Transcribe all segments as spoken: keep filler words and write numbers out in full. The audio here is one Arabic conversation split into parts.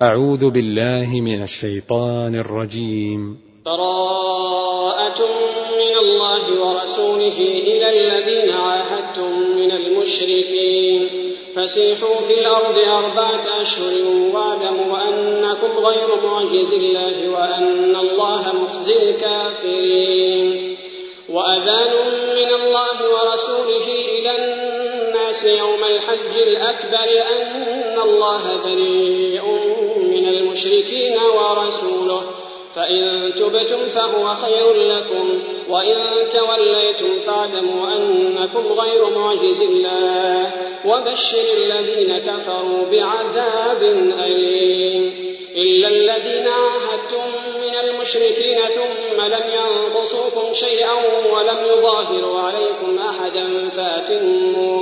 أعوذ بالله من الشيطان الرجيم. براءة من الله ورسوله إلى الذين عاهدتم من المشركين فسيحوا في الأرض أربعة أشهر واعلموا أنكم غير معجز الله وأن الله مخزي الكافرين. وأذان من الله ورسوله إلى الناس يوم الحج الأكبر أن الله بريء من المشركين ورسوله فإن تبتم فهو خير لكم وإن توليتم فاعلموا أنكم غير معجز الله وبشر الذين كفروا بعذاب أليم. إلا الذين عاهدتم من المشركين ثم لم ينقصوكم شيئا ولم يظاهروا عليكم أحدا فأتموا,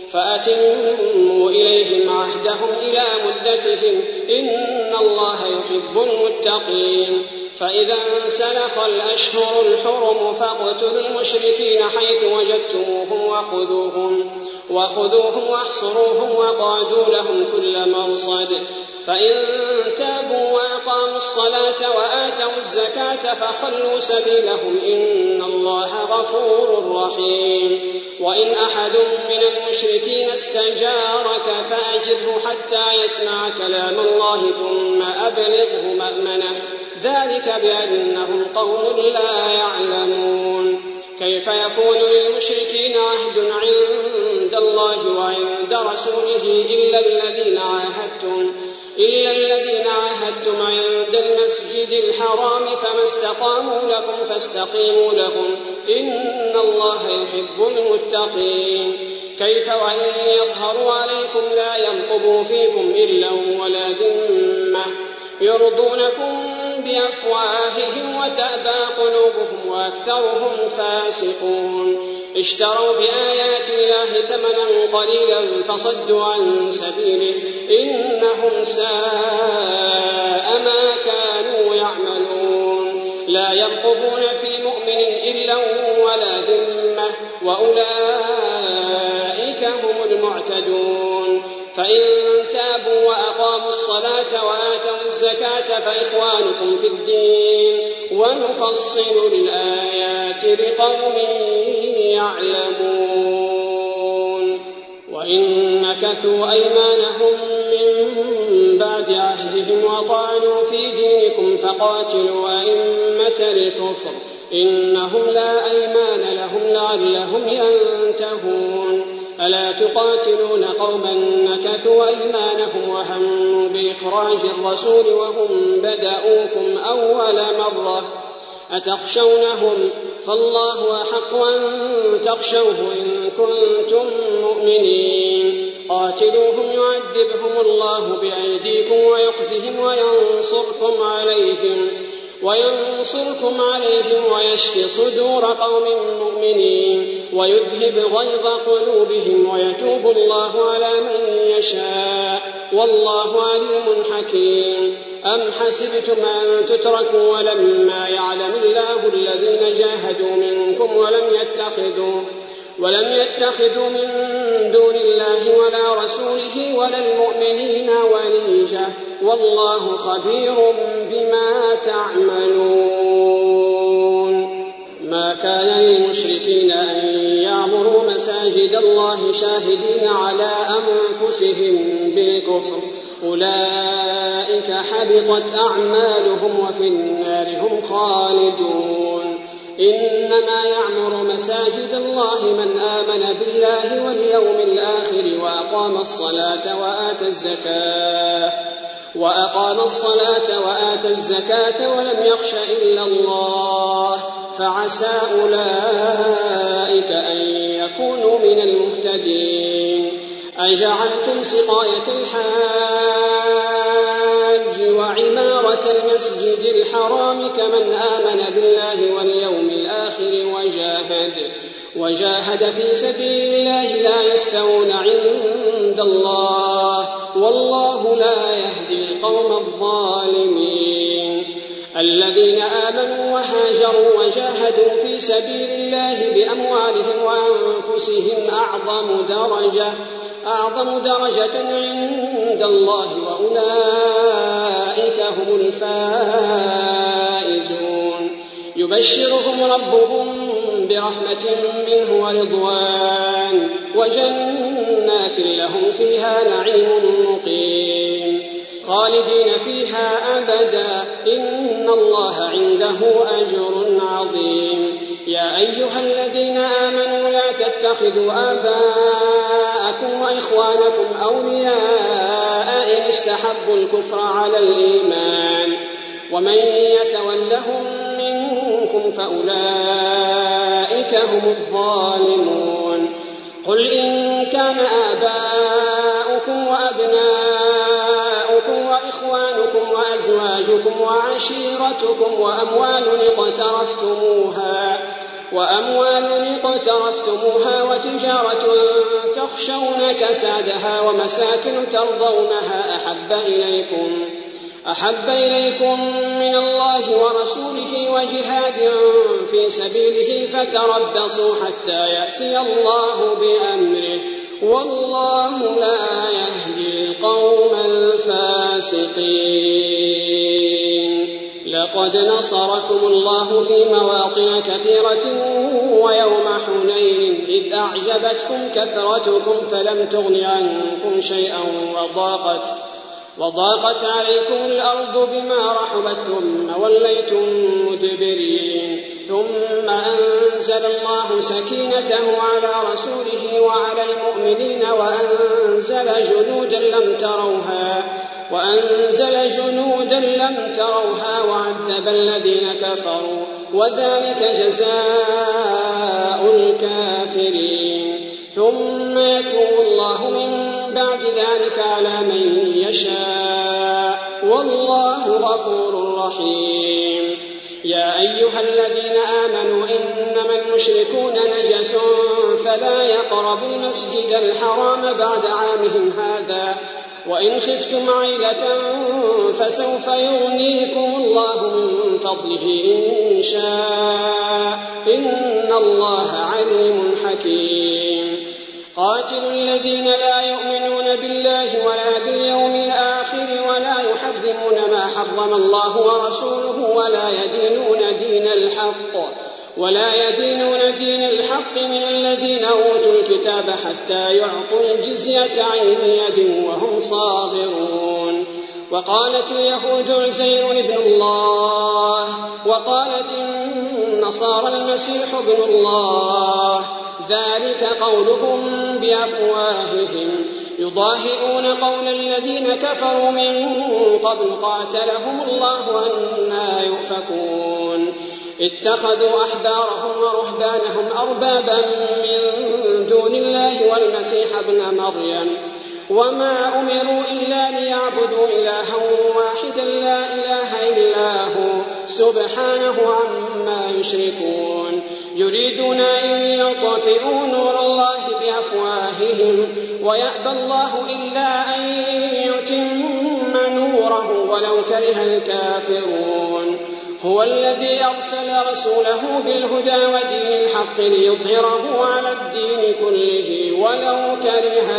فأتموا إليهم عهدهم إلى مدتهم إن الله يحب المتقين. فإذا انسلخ الأشهر الحرم فاقتلوا المشركين حيث وجدتموهم وخذوهم, وخذوهم واحصروهم وقعدوا لهم كل مرصد. فإن تابوا وأقاموا الصلاة وآتوا الزكاة فخلوا سبيلهم إن الله غفور رحيم. وإن أحد من المشركين استجارك فأجره حتى يسمع كلام الله ثم أبلغه مأمنه ذلك بأنهم قوم لا يعلمون. كيف يكون للمشركين عهد عند الله وعند رسوله إلا الذين عاهدتم إلا الذين عاهدتم عند المسجد الحرام فما استقاموا لكم فاستقيموا لهم إن الله يحب المتقين. كيف وإن يظهروا عليكم لا يرقبوا فيكم إلا ولا ذمة يرضونكم بأفواههم وتأبى قلوبهم وأكثرهم فاسقون. اشتروا بآيات الله ثمنا قليلا فصدوا عن سبيله إنهم ساء ما كانوا يعملون. لا يرقبون في مؤمن إلا ولا ذمة وأولئك هم المعتدون. فإن تابوا وأقاموا الصلاة وآتوا الزكاة فإخوانكم في الدين ونفصل الآيات لقوم يعلمون. وإن نكثوا أيمانهم من بعد عهدهم وطعنوا في دينكم فقاتلوا أئمة الكفر إنهم لا أيمان لهم لعلهم ينتهون. ألا تقاتلون قوما نكثوا أيمانهم وهموا بإخراج الرسول وهم بدأوكم أول مرة أتخشونهم فالله أحق أن تخشوه إن كنتم مؤمنين. قاتلوهم يعذبهم الله بأيديكم ويخزهم وينصركم عليهم وينصركم عليهم ويشفي صدور قوم مؤمنين ويذهب غيظ قلوبهم ويتوب الله على من يشاء والله عليم حكيم. أم حسبتم أن تتركوا ولما يعلم الله الذين جاهدوا منكم ولم يتخذوا ولم يتخذوا من دون الله ولا رسوله ولا المؤمنين وليجة والله خبير بما تعملون. ما كان للمشركين أن يعمروا مساجد الله شاهدين على أنفسهم بالكفر أولئك حبطت أعمالهم وفي النار هم خالدون. إنما يعمر مساجد الله من آمن بالله واليوم الآخر وأقام الصلاة وآتى الزكاة وأقام الصلاة وآتى الزكاة ولم يخش إلا الله فعسى أولئك أن يكونوا من المهتدين. أجعلتم سقاية الحاج وعمارة المسجد الحرام كمن آمن بالله واليوم الآخر وجاهد, وجاهد في سبيل الله لا يستوون عند الله والله لا يهدي القوم الظالمين. الذين آمنوا وهاجروا وجاهدوا في سبيل الله بأموالهم وأنفسهم أعظم درجة أعظم درجة عند الله وأولئك يبشرهم ربهم برحمة منه ورضوان وجنات لهم فيها نعيم مقيم خالدين فيها أبدا إن الله عنده أجر عظيم. يا أيها الذين آمنوا لا تتخذوا آباءكم وإخوانكم أولياء إن استحبوا الكفر على الإيمان ومن يتولهم منكم فأولئك هم الظالمون. قل إن كان آباؤكم وأبناؤكم وإخوانكم وأزواجكم وعشيرتكم وأموال اقترفتموها وأموال اقترفتموها وتجارة تخشون كسادها ومساكن ترضونها أحب إليكم أحب إليكم من الله ورسوله وجهاد في سبيله فتربصوا حتى يأتي الله بأمره والله لا يهدي القوم الفاسقين. لقد نصركم الله في مواطن كثيرة ويوم حنين إذ أعجبتكم كثرتكم فلم تغن عنكم شيئا وضاقت وضاقت عليكم الأرض بما رحبت ثم وليتم مدبرين ثم أنزل الله سكينته على رسوله وعلى المؤمنين وأنزل جنودا لم تروها وأنزل جنودا لم تروها وعذب الذين كفروا وذلك جزاء الكافرين. ثم يتوب الله من بعد ذلك على من يشاء والله غفور رحيم. يا أيها الذين آمنوا إنما المشركون نجس فلا يقربوا المسجد الحرام بعد عامهم هذا وإن خفتم عيلة فسوف يغنيكم الله من فضله إن شاء إن الله عليم حكيم. قاتلوا الذين لا يؤمنون بالله ولا باليوم الآخر ولا يحرمون ما حرم الله ورسوله ولا يدينون دين الحق ولا يدينون دين الحق من الذين أوتوا الكتاب حتى يعطوا الجزية عن يد وهم صاغرون. وقالت اليهود عزير ابن الله وقالت النصارى المسيح ابن الله ذلك قولهم بأفواههم يضاهئون قول الذين كفروا من قبل قاتلهم الله أنى يؤفكون. اتخذوا أحبارهم ورهبانهم أربابا من دون الله والمسيح ابن مريم وما أمروا إلا ليعبدوا إلها واحدا لا إله إلا هو سبحانه عما يشركون. يريدون أن يطفئوا نور الله بأفواههم ويأبى الله إلا أن يتم نوره ولو كره الكافرون. هو الذي أرسل رسوله بالهدى ودين الحق ليظهره على الدين كله ولو كره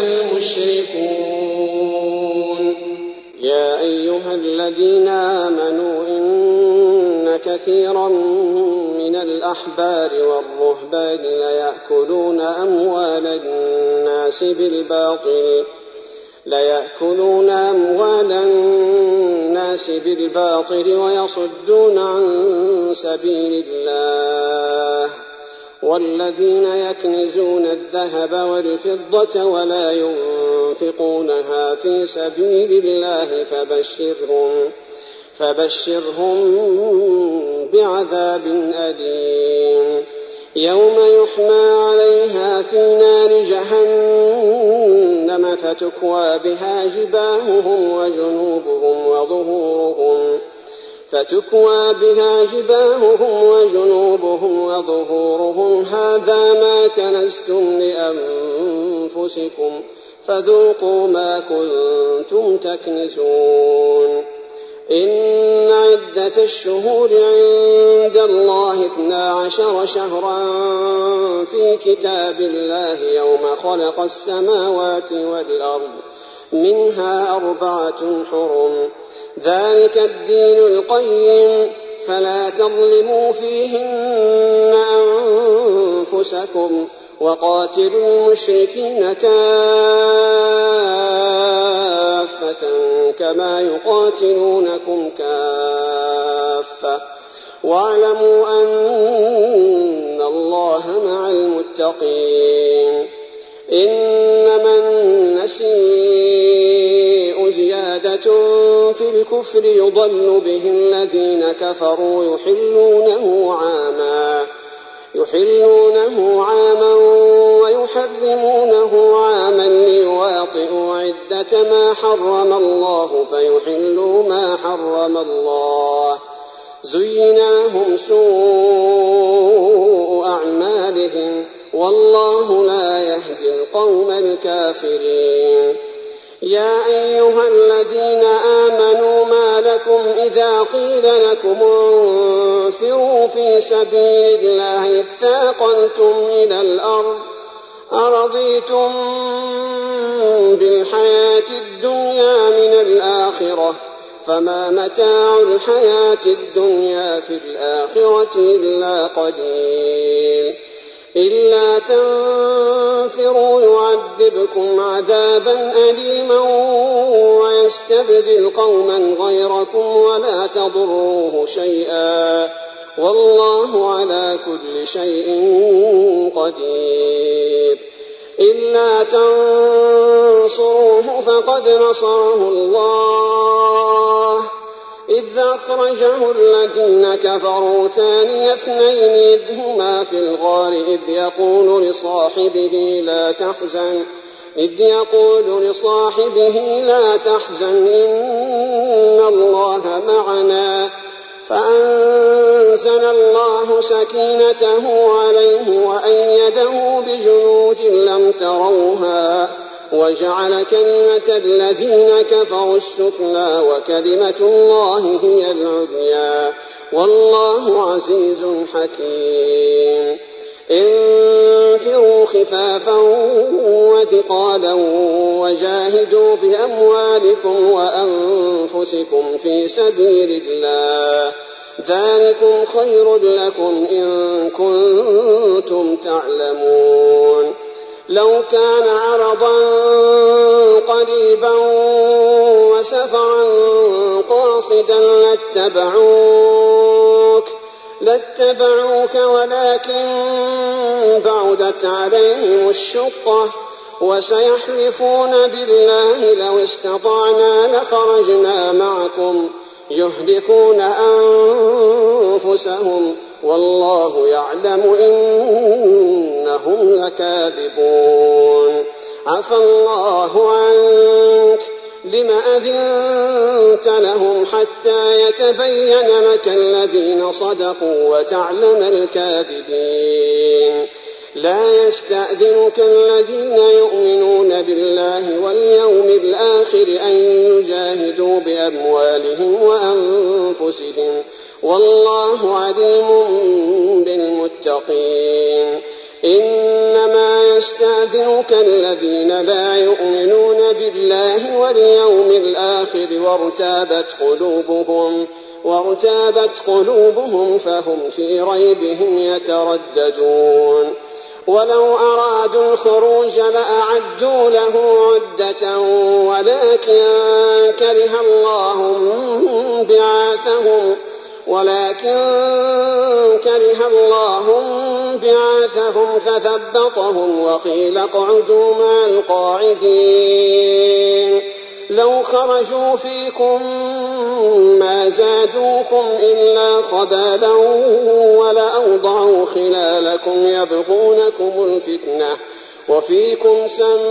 المشركون. يا أيها الذين آمنوا إن كثيرا من الأحبار والرهبان ليأكلون أموال الناس بالباطل ليأكلون أموال الناس بالباطل ويصدون عن سبيل الله والذين يكنزون الذهب والفضة ولا ينفقونها في سبيل الله فبشرهم فبشرهم بعذاب أليم. يوم يحمى عليها في نار جهنم فتكوى بها جباههم وجنوبهم وظهورهم فتكوى بها جباههم وجنوبهم وظهورهم هذا ما كنزتم لأنفسكم فذوقوا ما كنتم تكنزون. إن عدة الشهور عند الله اثنا عشر شهرا في كتاب الله يوم خلق السماوات والأرض منها أربعة حرم ذلك الدين القيم فلا تظلموا فيهن أنفسكم وقاتلوا المشركين كافة كما يقاتلونكم كافة واعلموا أن الله مع المتقين. إنما النسيء زيادة في الكفر يضل به الذين كفروا يحلونه عاما يحلونه عاما ويحرمونه عاما ليواطئوا عدة ما حرم الله فيحلوا ما حرم الله. زين لهم سوء أعمالهم والله لا يهدي القوم الكافرين. يا أيها الذين آمنوا ما لكم إذا قيل لكم انفروا في سبيل الله اثاقلتم إلى الأرض أرضيتم بالحياة الدنيا من الآخرة فما متاع الحياة الدنيا في الآخرة إلا قليل. إلا تنفروا يعذبكم عذابا أليما ويستبدل قوما غيركم ولا تضروه شيئا والله على كل شيء قدير. إلا تنصروه فقد نصره الله إذ أخرجه الذين كفروا ثاني اثنين إذ هما في الغار إذ يقول لصاحبه لا تحزن إذ يقول لصاحبه لا تحزن إن الله معنا فأنزل الله سكينته عليه وأيده بجنود لم تروها وجعل كلمة الذين كفروا السفلى وكلمة الله هي العليا والله عزيز حكيم. انفروا خفافا وثقالا وجاهدوا بأموالكم وأنفسكم في سبيل الله ذلكم خير لكم إن كنتم تعلمون. لو كان عرضا قريبا وسفرا قاصدا لاتبعوك لاتبعوك ولكن بعدت عليهم الشقة وسيحلفون بالله لو استطعنا لخرجنا معكم يهلكون أنفسهم والله يعلم إنهم لكاذبون. عفى الله عنك لم أذنت لهم حتى يتبين لك الذين صدقوا وتعلم الكاذبين. لا يستأذنك الذين يؤمنون بالله واليوم الآخر أن يجاهدوا بأموالهم وأنفسهم والله عليم بالمتقين. إنما يستأذنك الذين لا يؤمنون بالله واليوم الآخر وارتابت قلوبهم وارتابت قلوبهم فهم في ريبهم يترددون. ولو أرادوا الخروج لأعدوا له عدة ولكن كره الله بعاثهم ولكن كره الله بعاثهم فثبطهم وقيل اقعدوا مع القاعدين. لو خرجوا فيكم ما زادوكم إلا خبالا ولأوضعوا خلالكم يبغونكم الفتنة وفيكم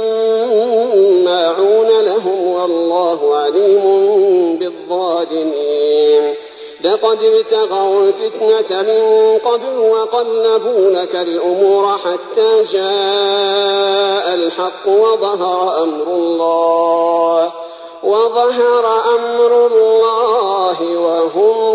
سماعون لهم والله عليم بالظالمين. لقد ابتغوا الفتنة من قبل وقلبوا لك الأمور حتى جاء الحق وظهر أمر الله وظهر أمر الله وهم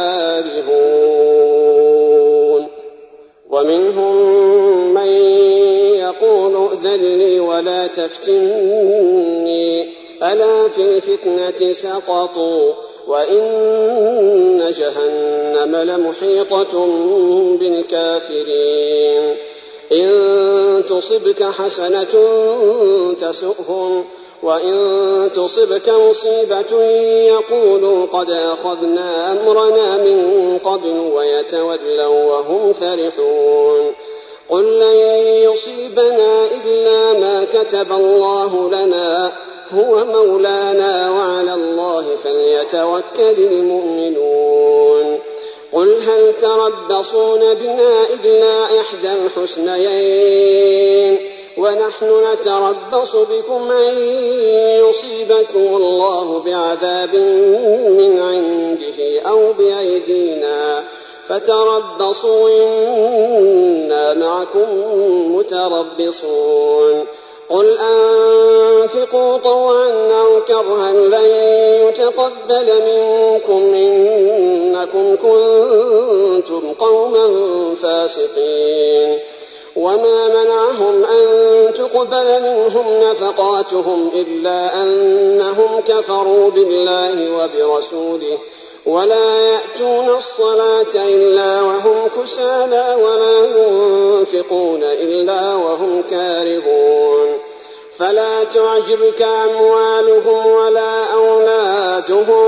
كارهون. ومنهم من يقول ائذن لي ولا تفتني ألا في الفتنة سقطوا وإن جهنم لمحيطة بالكافرين. إن تصبك حسنة تسؤهم وإن تصبك مصيبة يقولوا قد أخذنا أمرنا من قبل ويتولوا وهم فرحون. قل لن يصيبنا إلا ما كتب الله لنا هو مولانا وعلى الله فليتوكل المؤمنون. قل هل تربصون بنا إلا إحدى الحسنيين ونحن نتربص بكم أن يصيبكم الله بعذاب من عنده أو بأيدينا فتربصوا إنا معكم متربصون. قل أنفقوا طوعا أو كرها لن يتقبل منكم إنكم كنتم قوما فاسقين. وما منعهم أن تقبل منهم نفقاتهم إلا أنهم كفروا بالله وبرسوله ولا يأتون الصلاة إلا وهم كسالى ولا ينفقون إلا وهم كارهون. فلا تعجبك أموالهم ولا أولادهم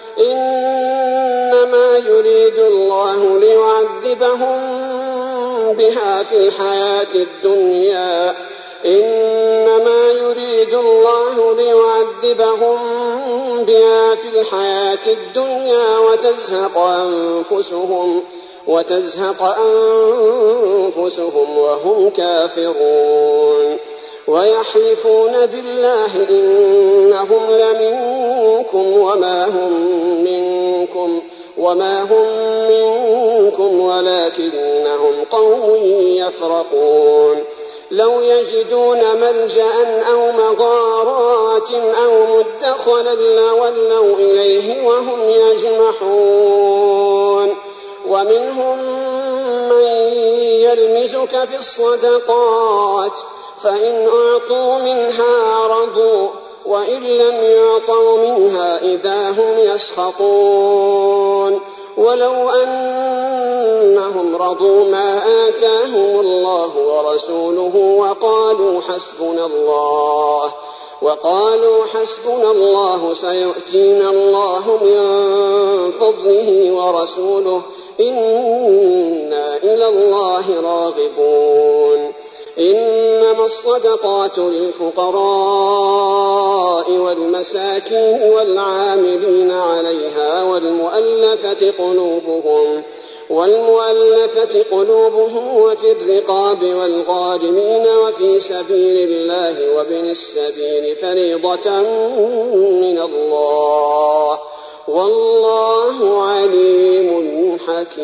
إنما يريد الله ليعذبهم بها في الحياة الدنيا إنما يريد الله ليعذبهم بها في الحياة الدنيا وتزهق أنفسهم وتزهق أنفسهم وهم كافرون. ويحلفون بالله إنهم لمنكم وما هم منكم وما هم منكم ولكنهم قوم يفرقون. لو يجدون ملجأ أو مغارات أو مدخلا لولوا إليه وهم يجمحون. ومنهم من يلمزك في الصدقات فإن أعطوا منها رضوا وإن لم يعطوا منها إذا هم يسخطون. ولو أنهم رضوا ما آتاهم الله ورسوله وقالوا حسبنا الله وقالوا حسبنا الله سيؤتينا الله من فضله ورسوله إنا إلى الله راغبون. إنما الصدقات للفقراء والمساكين والعاملين عليها والمؤلفة قلوبهم والمؤلفة قلوبهم وفي الرقاب والغارمين وفي سبيل الله وابن السبيل فريضة من الله والله عليم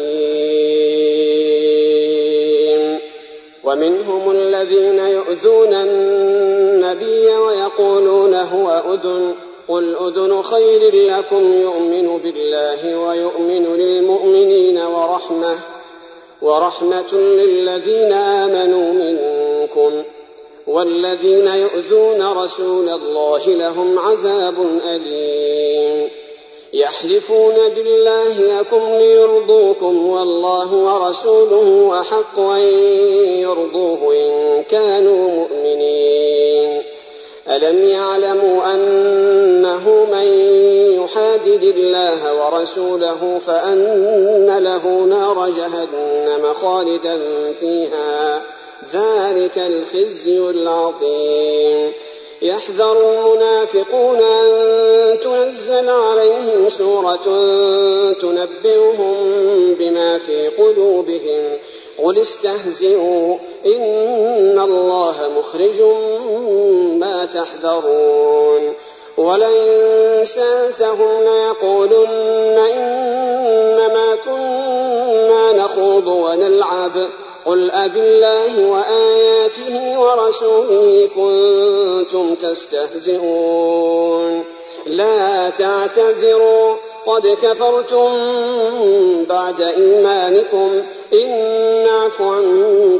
حكيم. ومنهم الذين يؤذون النبي ويقولون هو أذن قل أذن خير لكم يؤمن بالله ويؤمن للمؤمنين ورحمة ورحمة للذين آمنوا منكم والذين يؤذون رسول الله لهم عذاب أليم. يحلفون بالله لكم ليرضوكم والله ورسوله أحق أن يرضوه إن كانوا مؤمنين. ألم يعلموا أنه من يحادد الله ورسوله فأن له نار جهنم خالدا فيها ذلك الخزي العظيم. يحذر المنافقون أن تنزل عليهم سورة تنبئهم بما في قلوبهم قل استهزئوا إن الله مخرج ما تحذرون. ولئن سألتهم ليقولن إنما كنا نخوض ونلعب قل أبالله وآياته ورسوله كنتم تستهزئون. لا تعتذروا قد كفرتم بعد إيمانكم إن نعف عن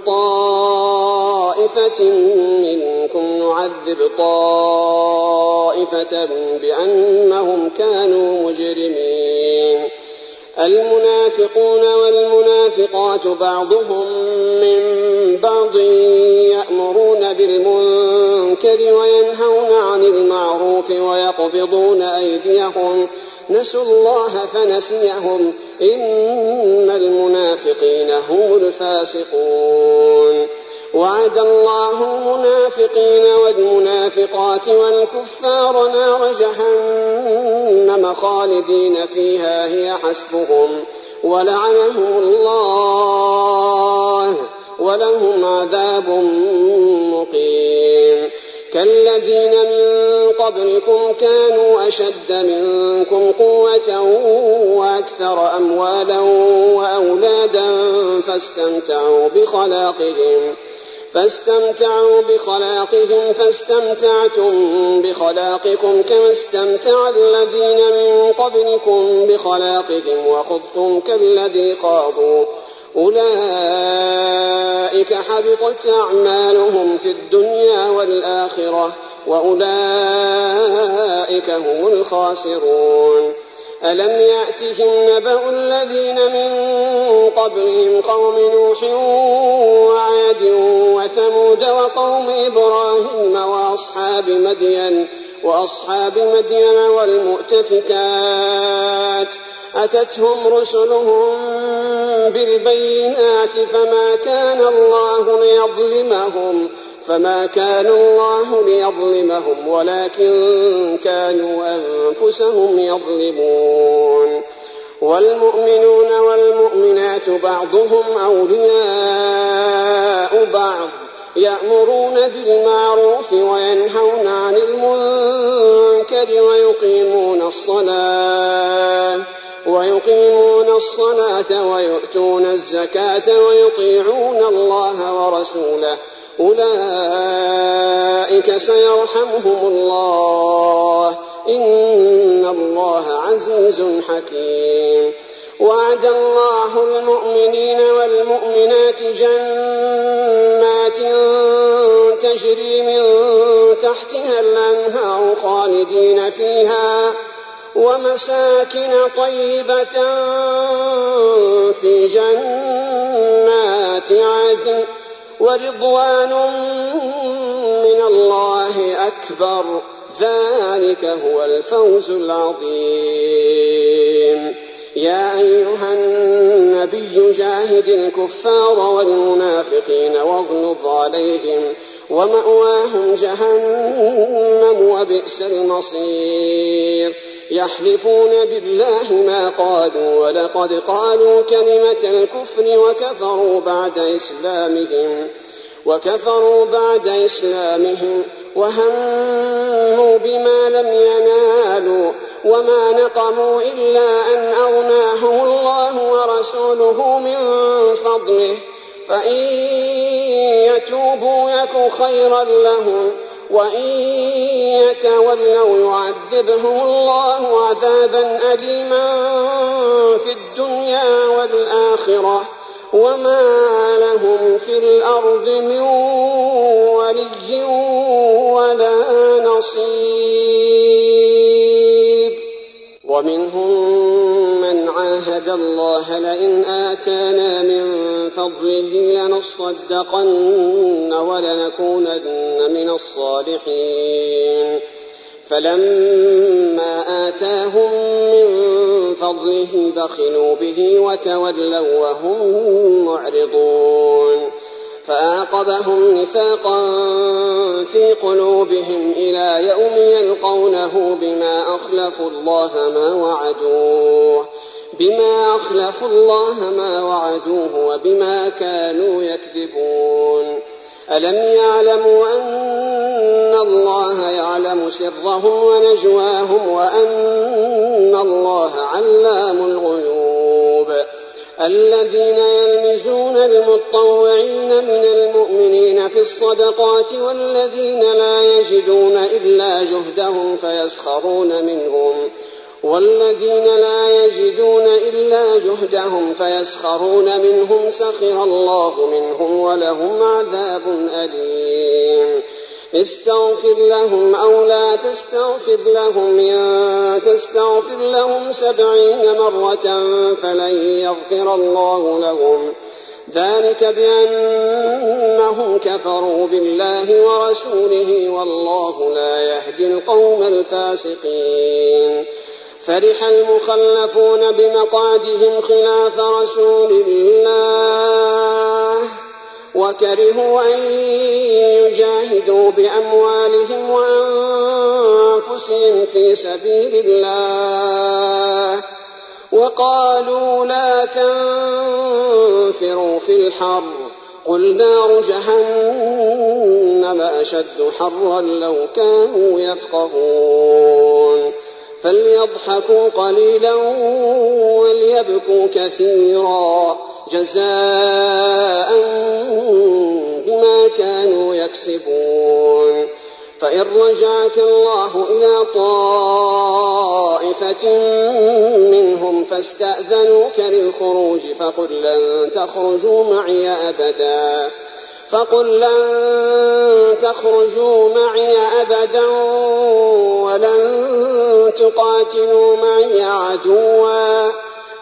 طائفة منكم نعذب طائفة بأنهم كانوا مجرمين. المنافقون والمنافقات بعضهم من بعض يأمرون بالمنكر وينهون عن المعروف ويقبضون أيديهم نسوا الله فنسيهم إن المنافقين هم الفاسقون. وعد الله المنافقين والمنافقات والكفار نار جهنم خالدين فيها هي حسبهم ولعنهم الله ولهم عذاب مقيم. كالذين من قبلكم كانوا أشد منكم قوة وأكثر أموالا وأولادا فاستمتعوا بخلاقهم فاستمتعوا بخلاقهم فاستمتعتم بخلاقكم كما استمتع الذين من قبلكم بخلاقهم وخضتم كالذي خاضوا أولئك حبطت أعمالهم في الدنيا والآخرة وأولئك هم الخاسرون. ألم يأتهم نبأ الذين من قبلهم قوم نوح وعاد وثمود وقوم إبراهيم وأصحاب مدين وأصحاب مدين والمؤتفكات أتتهم رسلهم بالبينات فما كان الله ليظلمهم فما كان الله ليظلمهم ولكن كانوا أنفسهم يظلمون. والمؤمنون والمؤمنات بعضهم أولياء بعض يأمرون بالمعروف وينهون عن المنكر ويقيمون الصلاة ويقيمون الصلاة ويؤتون الزكاة ويطيعون الله ورسوله أولئك سيرحمهم الله إن الله عزيز حكيم. وعد الله المؤمنين والمؤمنات جنات تجري من تحتها الأنهار خالدين فيها ومساكن طيبة في جنات عدن ورضوان من الله أكبر ذلك هو الفوز العظيم. يا أيها النبي جاهد الكفار والمنافقين واغلظ عليهم ومأواهم جهنم وبئس المصير. يحلفون بالله ما قالوا ولقد قالوا كلمة الكفر وكفروا بعد إسلامهم وكفروا بعد إسلامهم وهموا بما لم ينالوا وما نقموا إلا أن أغناهم الله ورسوله من فضله فإن يتوبوا يك خيرا لهم وإن يتولوا يعذبهم الله عذابا أليما في الدنيا والآخرة وما لهم في الأرض من ولي ولا نصير. ومنهم من عاهد الله لئن آتانا من فضله لنصدقن ولنكونن من الصالحين فلما آتاهم من فضله بخلوا به وتولوا وهم معرضون فأعقبهم نفاقا في قلوبهم إلى يوم يلقونه بما أخلفوا الله ما وعدوه بما أخلفوا الله ما وعدوه وبما كانوا يكذبون. ألم يعلموا أن الله يعلم سرهم ونجواهم وأن الله علام الغيوب. الذين يلمزون المتطوعين من المؤمنين في الصدقات والذين لا يجدون إلا جهدهم فيسخرون منهم والذين لا يجدون إلا ينسى جهدهم فيسخرون منهم سخر الله منهم ولهم عذاب أليم استغفر لهم أو لا تستغفر لهم إن تستغفر لهم سبعين مرة فلن يغفر الله لهم ذلك بأنهم كفروا بالله ورسوله والله لا يهدي القوم الفاسقين فرح المخلفون بمقعدهم خلاف رسول الله وكرهوا أن يجاهدوا بأموالهم وأنفسهم في سبيل الله وقالوا لا تنفروا في الحر قل نار جهنم أشد حرا لو كانوا يفقهون فليضحكوا قليلا وليبكوا كثيرا جزاء بما كانوا يكسبون فإن رجعك الله إلى طائفة منهم فاستأذنوك للخروج فقل لن تخرجوا معي أبدا فقل لن تخرجوا معي أبدا ولن تقاتلوا معي عدوا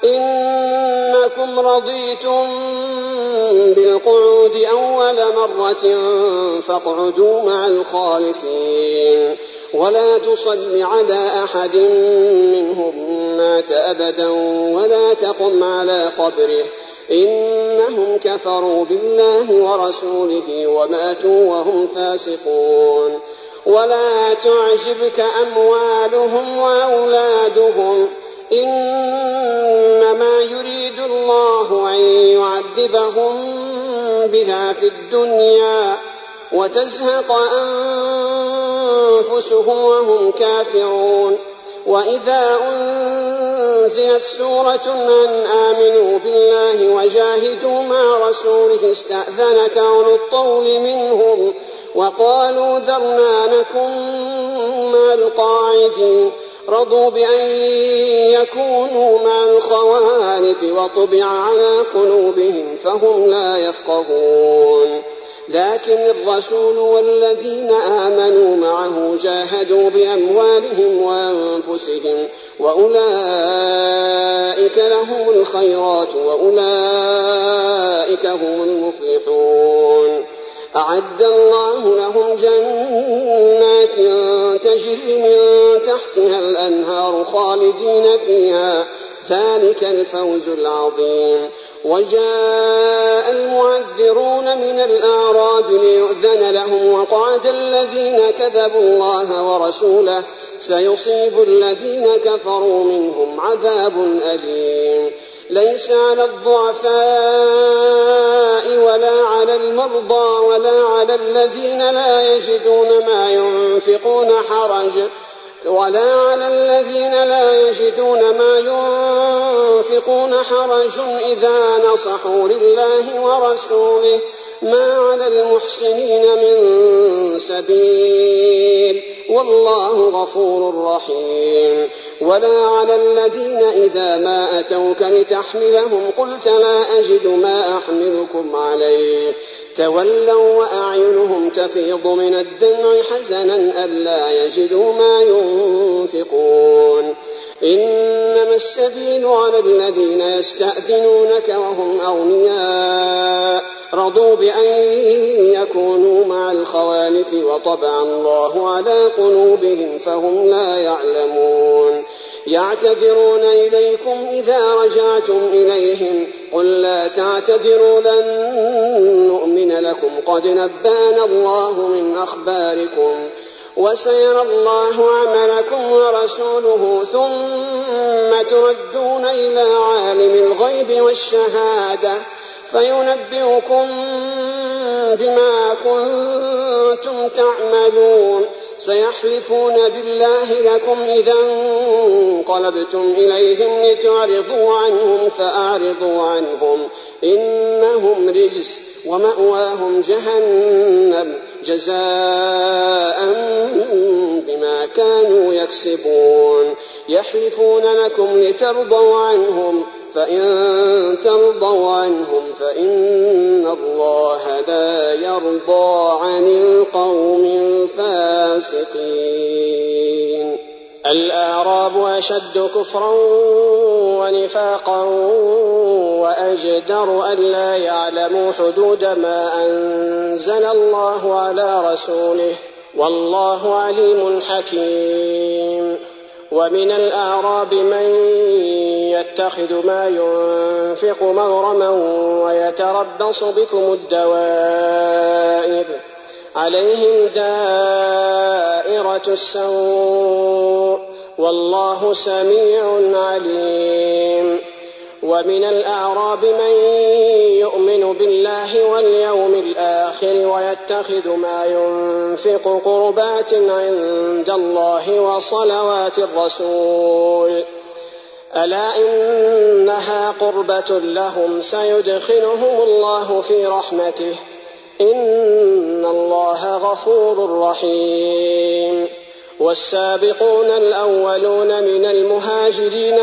إنكم رضيتم بالقعود أول مرة فاقعدوا مع الخالفين ولا تصل على أحد منهم مات أبدا ولا تقم على قبره إنهم كفروا بالله ورسوله وماتوا وهم فاسقون ولا تعجبك أموالهم وأولادهم إنما يريد الله أن يعذبهم بها في الدنيا وتزهق أنفسهم وهم كافرون وإذا أنزلت سورة أن آمنوا بالله وجاهدوا مع رسوله استأذنك أولو الطول منهم وقالوا ذرنا نكن مع القاعدين رضوا بأن يكونوا مع الخوالف وطبع على قلوبهم فهم لا يفقهون لكن الرسول والذين آمنوا معه جاهدوا بأموالهم وأنفسهم وأولئك لهم الخيرات وأولئك هم المفلحون أعد الله لهم جنات تجري من تحتها الأنهار خالدين فيها ذلك الفوز العظيم وجاء المعذرون من الأعراب ليؤذن لهم وقعد الذين كذبوا الله ورسوله سيصيب الذين كفروا منهم عذاب أليم ليس على الضعفاء ولا على المرضى ولا على الذين لا يجدون ما ينفقون حرج ولا على الذين لا يجدون ما ينفقون حرج إذا نصحوا لله ورسوله ما على المحسنين من سبيل والله غفور رحيم ولا على الذين إذا ما أتوك لتحملهم قلت لا أجد ما أحملكم عليه تولوا وأعينهم تفيض من الدمع حزنا ألا يجدوا ما ينفقون إنما السبيل على الذين يستأذنونك وهم أغنياء رضوا بأن يكونوا مع الخوالف وطبع الله على قلوبهم فهم لا يعلمون يعتذرون إليكم إذا رجعتم إليهم قل لا تعتذروا لن نؤمن لكم قد نبانا الله من أخباركم وسيرى الله عملكم ورسوله ثم تردون إلى عالم الغيب والشهادة فينبئكم بما كنتم تعملون سيحلفون بالله لكم إذا انقلبتم إليهم لتعرضوا عنهم فأعرضوا عنهم إنهم رجس ومأواهم جهنم جزاء بما كانوا يكسبون يحلفون لكم لترضوا عنهم فإن ترضوا عنهم فإن الله لا يرضى عن القوم الفاسقين. الأعراب أشد كفرا ونفاقا وأجدر ألا يعلموا حدود ما أنزل الله على رسوله والله عليم حكيم. ومن الأعراب من يتخذ ما ينفق مغرما ويتربص بكم الدوائر عليهم دائرة السوء والله سميع عليم. ومن الأعراب من يؤمن بالله واليوم الآخر ويتخذ ما ينفق قربات عند الله وصلوات الرسول ألا إنها قربة لهم سيدخلهم الله في رحمته إن الله غفور رحيم. والسابقون الأولون من المهاجرين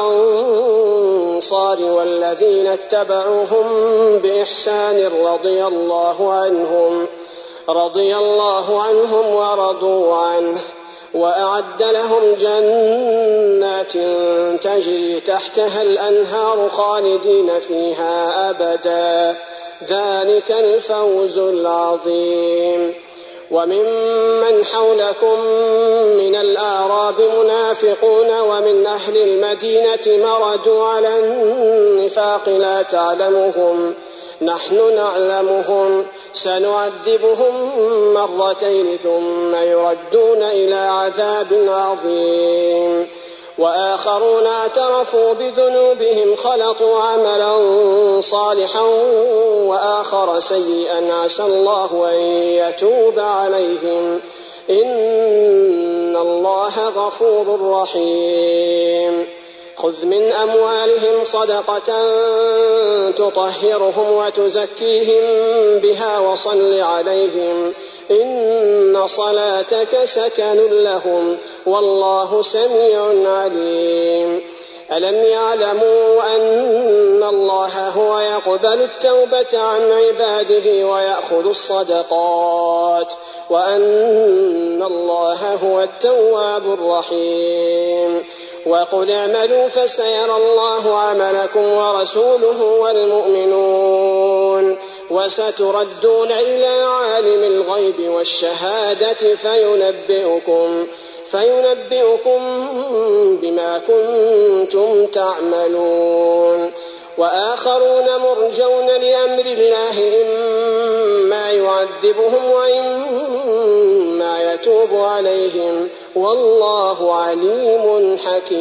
والأنصار والذين اتبعوهم بإحسان رضي الله عنهم رضي الله عنهم ورضوا عنه وأعد لهم جنات تجري تحتها الأنهار خالدين فيها أبدا ذلك الفوز العظيم. وممن حولكم من الأعراب منافقون ومن أهل المدينة مردوا على النفاق لا تعلمهم نحن نعلمهم سنعذبهم مرتين ثم يردون إلى عذاب عظيم. وآخرون اعترفوا بذنوبهم خلطوا عملا صالحا وآخر سيئا عسى الله أن يتوب عليهم إن الله غفور رحيم. خذ من أموالهم صدقة تطهرهم وتزكيهم بها وصل عليهم إن صلاتك سكن لهم والله سميع عليم. ألم يعلموا أن الله هو يقبل التوبة عن عباده ويأخذ الصدقات وأن الله هو التواب الرحيم. وقل اعملوا فسيرى الله عملكم ورسوله والمؤمنون وستردون إلى عالم الغيب والشهادة فينبئكم, فينبئكم بما كنتم تعملون. وآخرون مرجون لأمر الله إما يعذبهم وإما يتوب عليهم والله عليم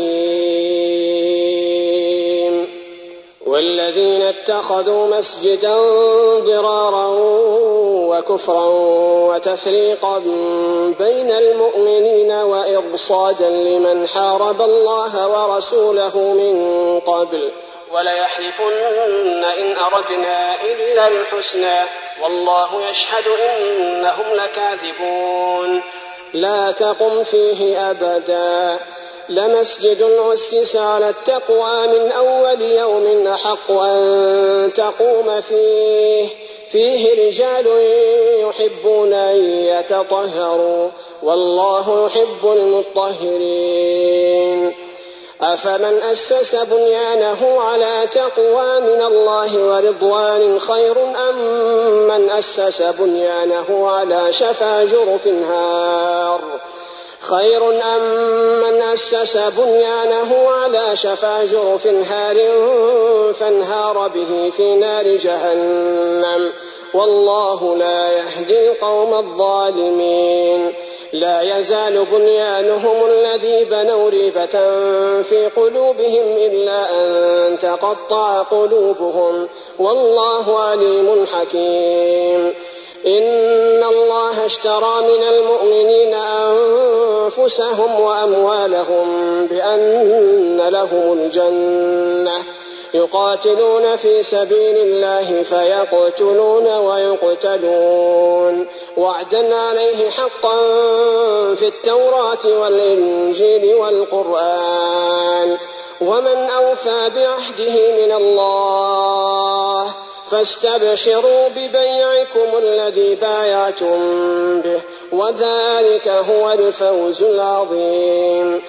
حكيم. والذين اتخذوا مسجدا ضرارا وكفرا وتفريقا بين المؤمنين وإرصادا لمن حارب الله ورسوله من قبل وليحلفن إن أردنا إلا الحسنى والله يشهد إنهم لكاذبون. لا تقم فيه أبدا لمسجد أسس على التقوى من أول يوم أحق أن تقوم فيه فيه رجال يحبون أن يتطهروا والله يحب المطهرين. أفمن أسس بنيانه على تقوى من الله ورضوان خير أم من أسس بنيانه على شفا جرف هار خير أم من أسس بنيانه على شفا جرف هار فانهار به في نار جهنم والله لا يهدي القوم الظالمين. لا يزال بنيانهم الذي بنوا ريبة في قلوبهم إلا أن تقطع قلوبهم والله عليم حكيم. إن الله اشترى من المؤمنين أنفسهم وأموالهم بأن لهم الجنة يقاتلون في سبيل الله فيقتلون ويقتلون وعدا عليه حقا في التوراة والإنجيل والقرآن ومن أوفى بعهده من الله فاستبشروا ببيعكم الذي بايعتم به وذلك هو الفوز العظيم.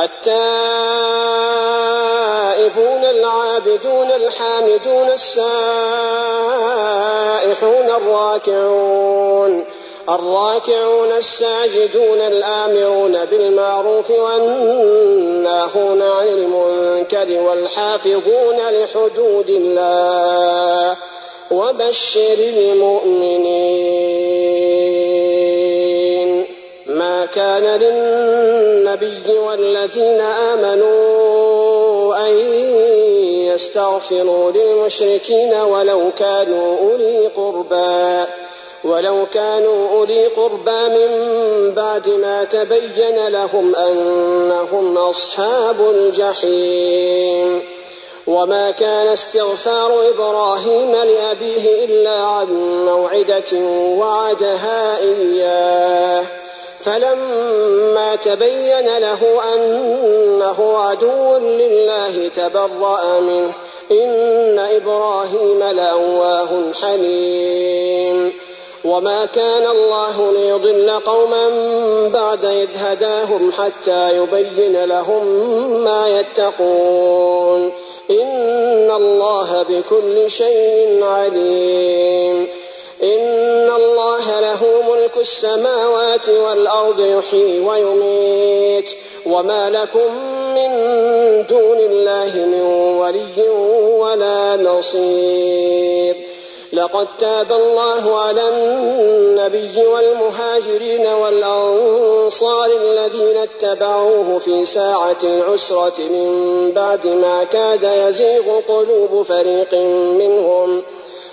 التائبون العابدون الحامدون السائحون الراكعون الراكعون الساجدون الآمرون بالمعروف والناهون عن المنكر والحافظون لحدود الله وبشر المؤمنين. ما كان للنبي والذين آمنوا أن يستغفروا للمشركين ولو كانوا أولي قربى ولو كانوا أولي قربى من بعد ما تبين لهم أنهم أصحاب الجحيم. وما كان استغفار إبراهيم لأبيه إلا عن موعدة وعدها إياه فلما تبين له أنه عدو لله تبرأ منه إن إبراهيم لأواه حليم. وما كان الله ليضل قوما بعد إذ هداهم حتى يبين لهم ما يتقون إن الله بكل شيء عليم. إن الله له ملك السماوات والأرض يحيي ويميت وما لكم من دون الله من ولي ولا نصير. لقد تاب الله على النبي والمهاجرين والأنصار الذين اتبعوه في ساعة العسرة من بعد ما كاد يزيغ قلوب فريق منهم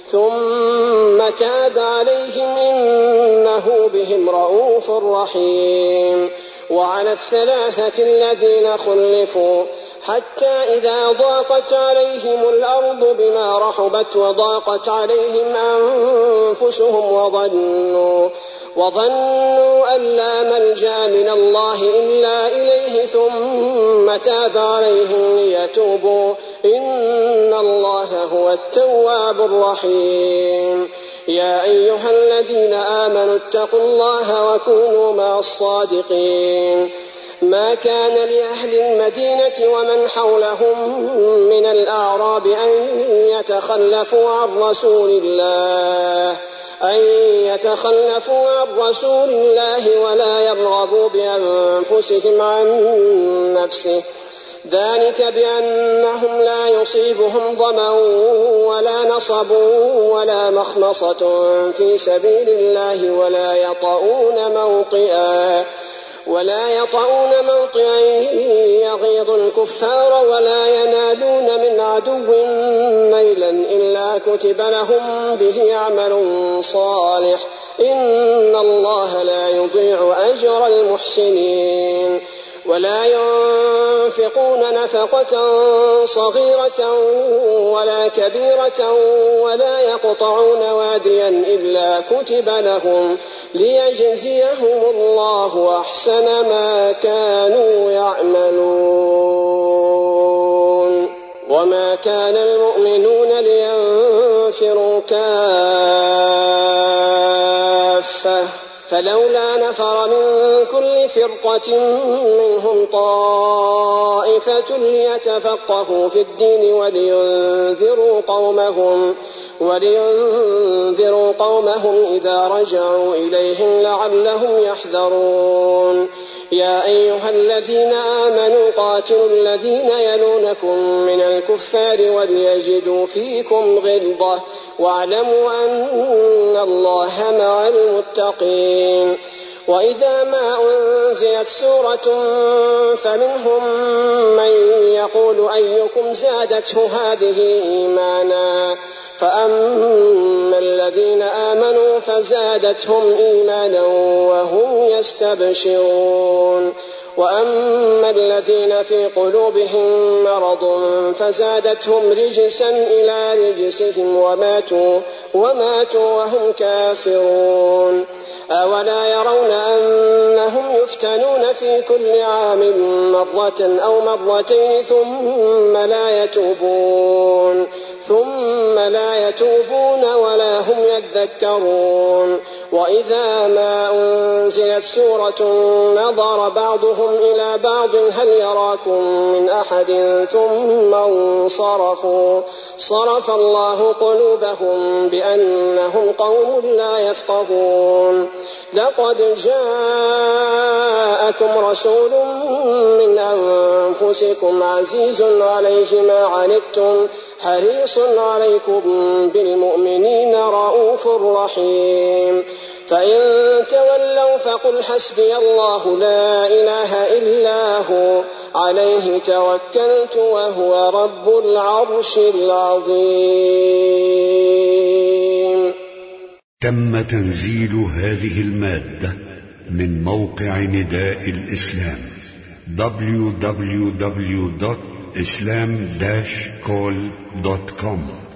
ثم تاب عليهم إنه بهم رءوف رحيم. وعلى الثلاثة الذين خلفوا حتى إذا ضاقت عليهم الأرض بما رحبت وضاقت عليهم أنفسهم وظنوا, وظنوا أن لا ملجأ من الله إلا إليه ثم تاب عليهم ليتوبوا إن الله هو التواب الرحيم. يا أيها الذين آمنوا اتقوا الله وكونوا مع الصادقين. ما كان لأهل المدينة ومن حولهم من الأعراب أن يتخلفوا عن رسول الله أن يتخلفوا عن رسول الله ولا يرغبوا بأنفسهم عن نفسه ذلك بأنهم لا يصيبهم ظمأ ولا نصب ولا مخمصة في سبيل الله ولا يطؤون موطئا ولا يطؤون موطئا يغيظ الكفار ولا ينالون من عدو نيلا إلا كتب لهم به عمل صالح إن الله لا يضيع أجر المحسنين. ولا ينفقون نفقة صغيرة ولا كبيرة ولا يقطعون واديا إلا كتب لهم ليجزيهم الله أحسن ما كانوا يعملون. وما كان المؤمنون لينفروا كافة فلولا نفر من كل فرقة منهم طائفة ليتفقهوا في الدين ولينذروا قومهم ولينذروا قومهم إذا رجعوا إليهم لعلهم يحذرون. يا أيها الذين آمنوا قاتلوا الذين يلونكم من الكفار وليجدوا فيكم غلظة واعلموا أن الله مع المتقين. وإذا ما أنزلت سورة فمنهم من يقول أيكم زادته هذه إيمانا فأما الذين آمنوا فزادتهم إيمانا وهم يستبشرون. وأما الذين في قلوبهم مرض فزادتهم رجسا إلى رجسهم وماتوا, وماتوا وهم كافرون. أولا يرون أنهم يفتنون في كل عام مرة أو مرتين ثم لا يتوبون ثم لا يتوبون ولا هم يذكرون. وإذا ما أنزلت سورة نظر بعضهم إلى بعض هل يراكم من أحد ثم انصرفوا صرف الله قلوبهم بأنهم قوم لا يفقهون. لقد جاءكم رسول من أنفسكم عزيز عليه ما عنتم حريص عليكم بالمؤمنين رؤوف رحيم. فإن تولوا فقل حسبي الله لا إله إلا هو عليه توكلت وهو رب العرش العظيم. تم تنزيل هذه المادة من موقع نداء الإسلام دبليو دبليو دبليو دوت إسلام داش كول دوت كوم.